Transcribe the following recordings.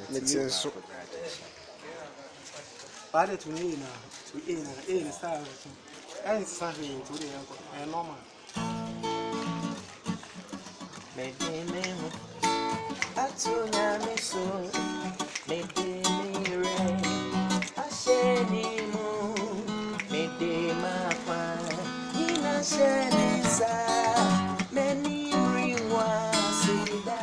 Metin so. Bade to me na to in style. And something to the uncle. And normal. Maybe me atunya me so. Maybe me re. Asheni mu. Maybe ma kwa. Ina sheni sa. Many rewa sida.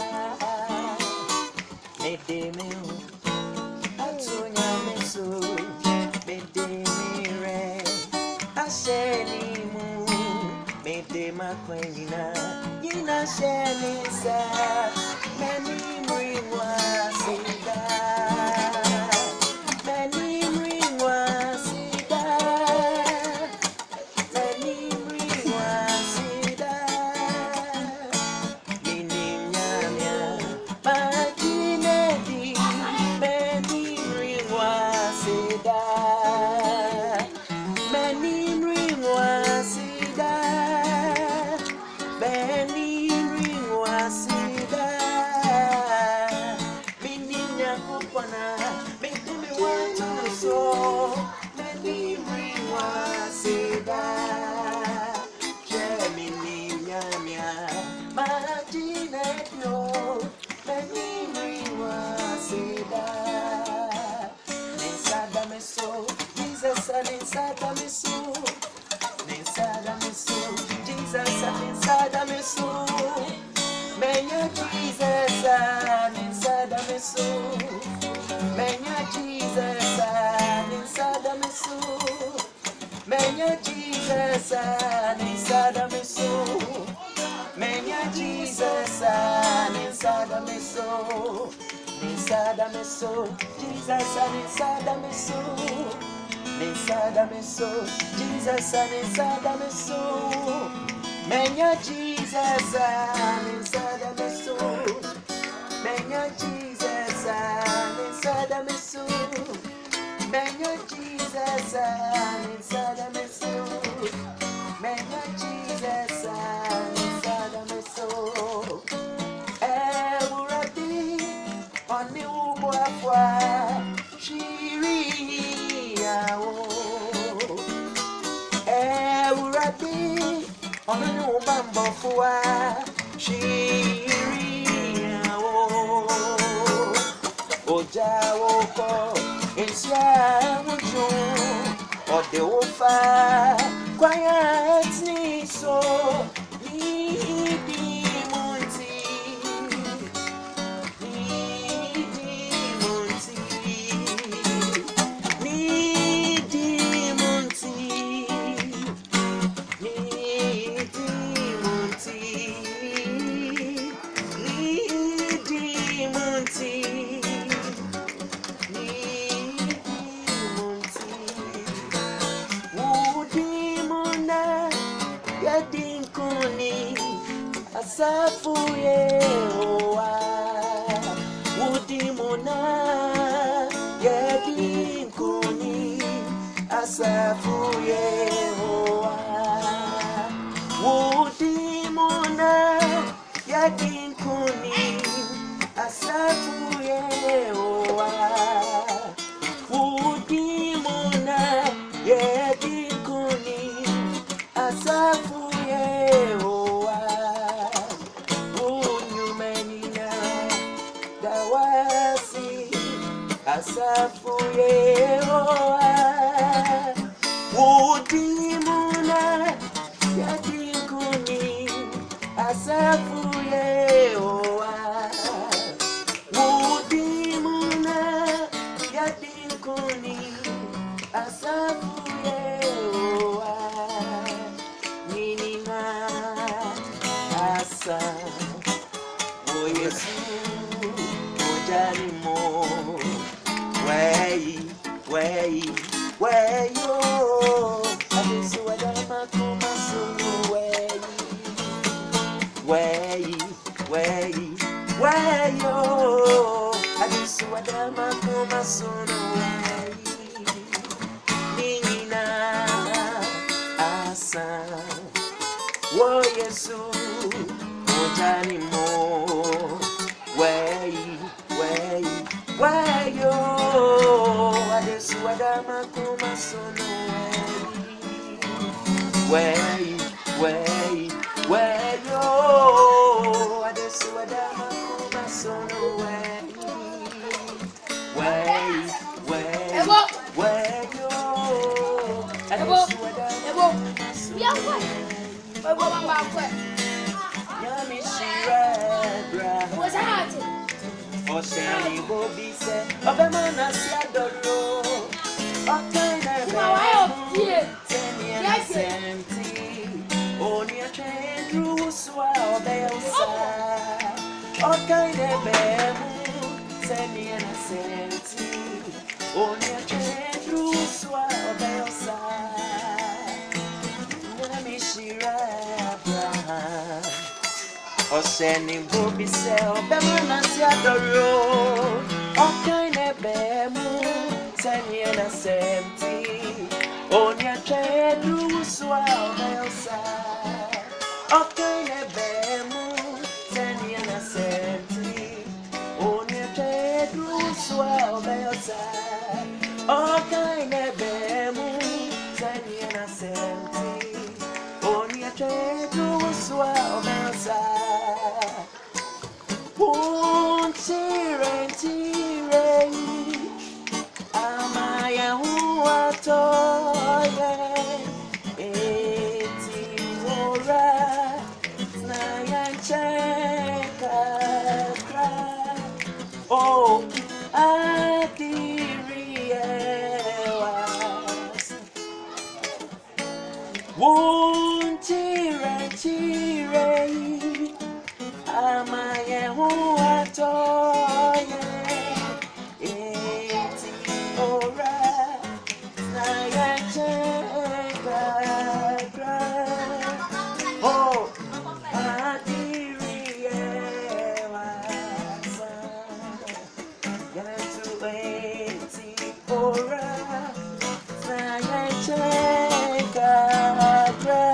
Maybe me atunya me so. Maybe me re. Asheni mu. Maybe ma kwa ina. Ina sheni sa. Many rewa sida. Jesus and inside of me soul. Menya Jesus and inside of me soul. Menya Jesus and inside of me soul. Menya Jesus and inside of me soul. Menya Jesus and inside of me soul. Everybody on the Ubuafwa, Shiri Yao. On a new bamboo for she Oja it's ya or the Wofa quiet me so Asafuye oa Udimona Yedinkuni Asafuye oa Udimona Yedinkuni Asafuye oa Udimona Yedinkuni Asafuye oa Asafuye oa Udimuna Yadinkuni Asafuye oa Udimuna Yadinkuni Asafuye oa Ninina Asa O Yesu Ojanimo Way, yo, I didn't see what I'm a cool way, yo, I didn't see what I'm a cool way. Nina, Asa, wo Yesu, Ojanimo, way. where yo, I just see what I'm a son away. Where yo, I just see what Sending Bobby Cell, Bemana Siadoro, all kind of bemu, sending a senti, on your trade, you swallow Elsa, all kind of bemu, sending a senti, on your trade, you swallow Elsa, all kind of bemu, sending a senti, on your trade, you swallow Elsa. Tire, amaya huatoye, eti ora, snayancheka kra, oh, adiriyewas. Tire, amaya huatoye, eti ora, snayancheka kra, oh, adiriyewas. Yantu eti ora, snayancheka kra.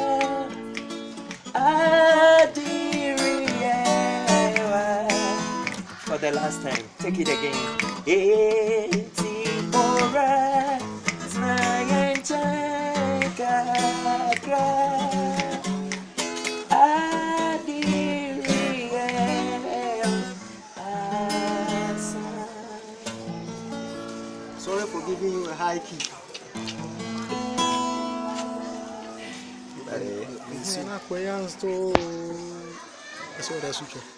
For the last time, take it again. Eti ora, snayancheka kra, adiriyewas. Sorry for giving you a high key. That's what I